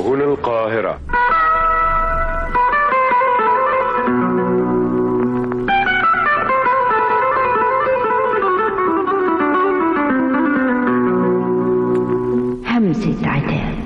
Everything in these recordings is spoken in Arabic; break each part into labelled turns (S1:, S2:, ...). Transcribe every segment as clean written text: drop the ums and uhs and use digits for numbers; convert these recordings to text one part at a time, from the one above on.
S1: هنا القاهرة.
S2: همسة عتاب.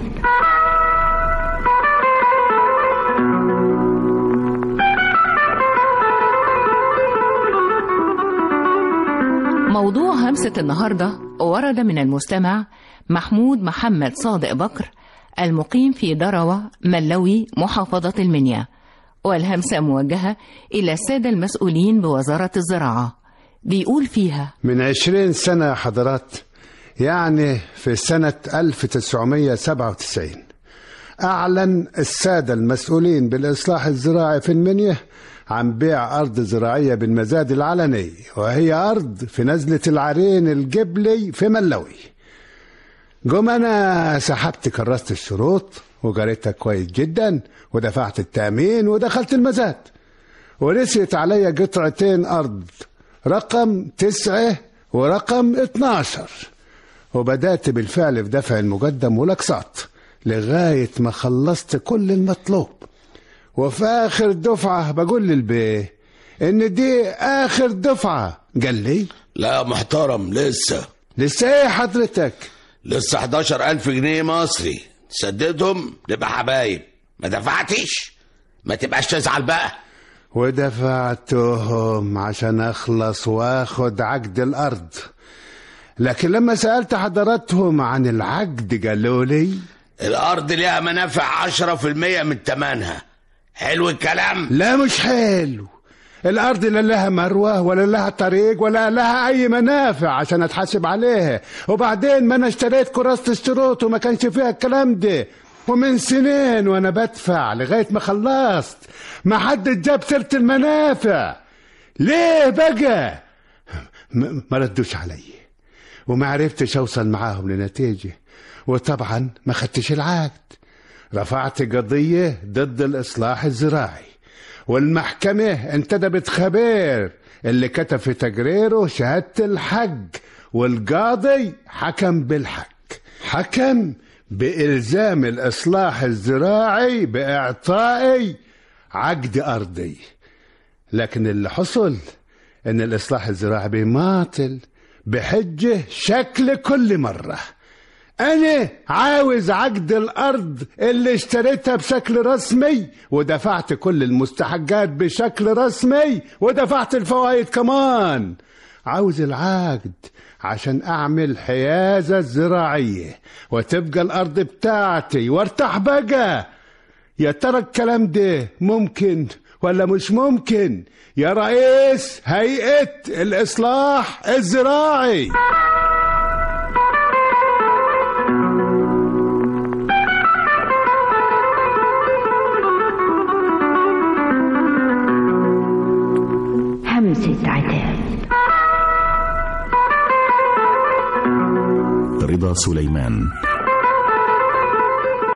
S3: موضوع همسة النهاردة ورد من المستمع محمود محمد صادق بكر المقيم في دروة ملوي محافظة المنيا، والهمسة موجهة إلى السادة المسؤولين بوزارة الزراعة. بيقول فيها:
S4: من 20 سنة حضرات، يعني في سنة 1997 أعلن السادة المسؤولين بالإصلاح الزراعي في المنيا عن بيع أرض زراعية بالمزاد العلني، وهي أرض في نزلة العرين الجبلي في ملوي. قم أنا سحبت كراسة الشروط وقريتها كويس جدا ودفعت التأمين ودخلت المزاد، ورسيت علي قطعتين أرض رقم 9 ورقم 12، وبدأت بالفعل في دفع المقدم والأقساط لغاية ما خلصت كل المطلوب. وفي آخر دفعة بقول للبيه إن دي آخر دفعة. قال لي:
S5: لا محترم، لسه
S4: إيه حضرتك؟
S5: لسه 11,000 جنيه مصري سددهم نبقى حبايب. ما دفعتش ما تبقاش تزعل بقى.
S4: ودفعتهم عشان أخلص وآخد عقد الأرض، لكن لما سألت حضراتهم عن العقد قالوا لي:
S5: الأرض ليها منافع 10% من تمنها. حلو الكلام؟
S4: لا مش حلو. الأرض لا لها مروة ولا لها طريق ولا لها أي منافع عشان أتحاسب عليها. وبعدين ما أنا اشتريت كراسة الشروط وما كانش فيها الكلام ده، ومن سنين وأنا بدفع لغاية ما خلصت ما حد جاب سيرة المنافع. ليه بقى؟ ما ردوش علي وما عرفتش أوصل معاهم لنتيجة، وطبعا ما خدتش العقد. رفعت قضية ضد الإصلاح الزراعي، والمحكمة انتدبت خبير اللي كتب في تقريره شهادة الحق، والقاضي حكم بالحق، حكم بإلزام الإصلاح الزراعي بإعطائي عقد أرضي. لكن اللي حصل إن الإصلاح الزراعي بيماطل بحجة شكل كل مرة. أنا عاوز عقد الأرض اللي اشتريتها بشكل رسمي، ودفعت كل المستحقات بشكل رسمي، ودفعت الفوائد كمان. عاوز العقد عشان أعمل حيازة زراعية وتبقى الأرض بتاعتي وارتاح بقى. يا ترى الكلام ده ممكن ولا مش ممكن يا رئيس هيئة الإصلاح الزراعي؟
S2: همسة عتاب.
S6: رضا سليمان.